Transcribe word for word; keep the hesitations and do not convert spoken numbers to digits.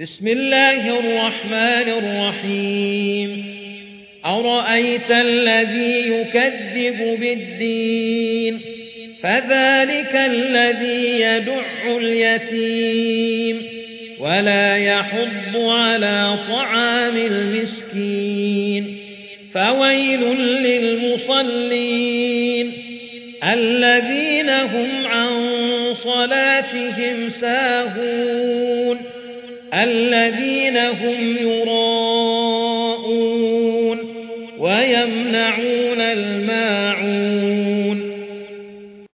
بسم الله الرحمن الرحيم أرأيت الذي يكذب بالدين فذلك الذي يدع اليتيم ولا يحض على طعام المسكين فويل للمصلين الذين هم عن صلاتهم ساهون الذين هم يراءون